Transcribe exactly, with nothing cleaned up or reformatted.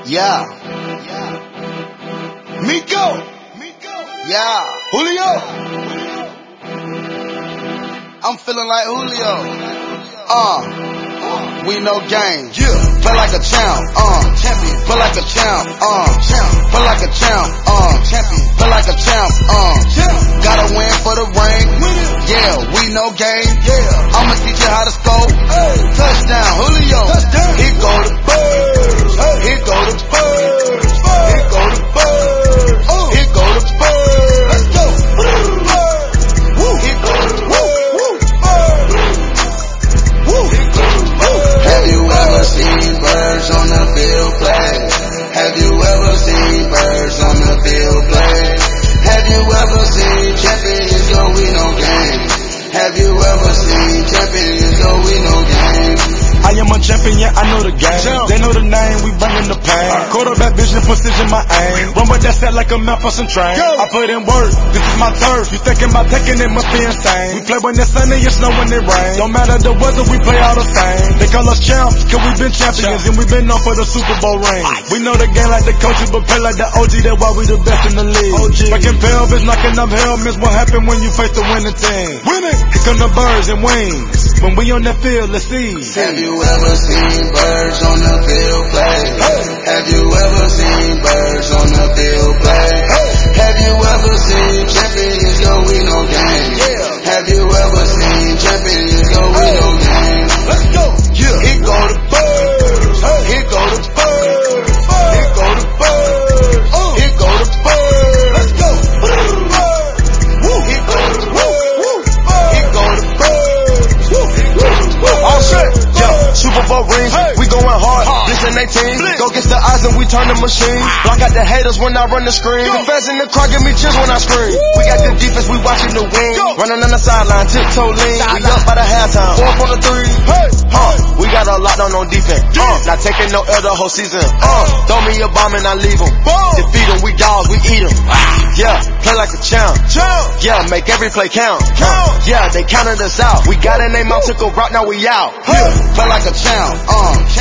Yeah. Miko. Yeah. Julio. I'm feeling like Julio. Uh. We no game. Yeah. Play like a champ. Uh. Champion. Play like a champ. Uh. Champ. Play like a champ. Uh. Champion. Play like a champ. Uh. Champ. Gotta win for the ring. Yeah. We no game. Yeah. I'ma teach you how to score. Hey. Touchdown. Julio. Touchdown. He go to birds. Hey. He go to birds. He go to birds. Oh. He go to birds. Let's go. Woo. He go to birds. Woo. He go to birds. Have you ever seen birds on the field play? Have you ever seen birds on the field play? Have you ever seen champions go we no game? Have you ever seen champions go we no game? I am a champion, yeah, I know the game. They know the name, we bringin' the pain. Quarterback vision, precision, my aim. Run with that set like a map for some train. I put in work, this is my turf. You thinking about taking it, must be insane. We play when it's sunny, it's snow when it rain. Don't matter the weather, we play all the same. They call us champs, cause we been champions, and we been known for the Super Bowl ring. We know the game like the coaches, but play like the O G, that's why we the best in the league. Breaking pelvis, knocking up helmets, what happen when you face the winning team? Winning! Here come the birds and wings. When we on that field, let's see. Have you ever seen birds on the field play? Hey. Have you ever seen birds on the field play? Hey. Have you ever seen champions go we no game? Yeah. Have you ever seen champions go we no game? Let's go. Yeah. He go to birds. Hey. He go to birds. He go to birds. Oh. He go to birds. Let's go. Woo. He go to birds. He go to birds. Woo. He go to birds. All set. Super Bowl rings, hey. We going hard, blitz eighteen, go against the odds and we turn the machine. Block out the haters when I run the screen. Go. The fans in the crowd give me chills when I scream. Woo. We got good defense, we watching the wing. Go. Running on the sideline, tiptoe lean. Sideline. We up by the halftime, four from the three. Hey. Huh. We got a lot on on defense. Yeah. Uh. Not taking no L the whole season. Uh. Throw me a bomb and I leave them. Defeat them, we dogs, we eat them. Ah. Yeah, play like a champ. champ. Yeah, make every play count. count. Uh. Yeah, they counted us out. We got in their mouth, took a rock, now we out. Hey. Play like a champ. Uh.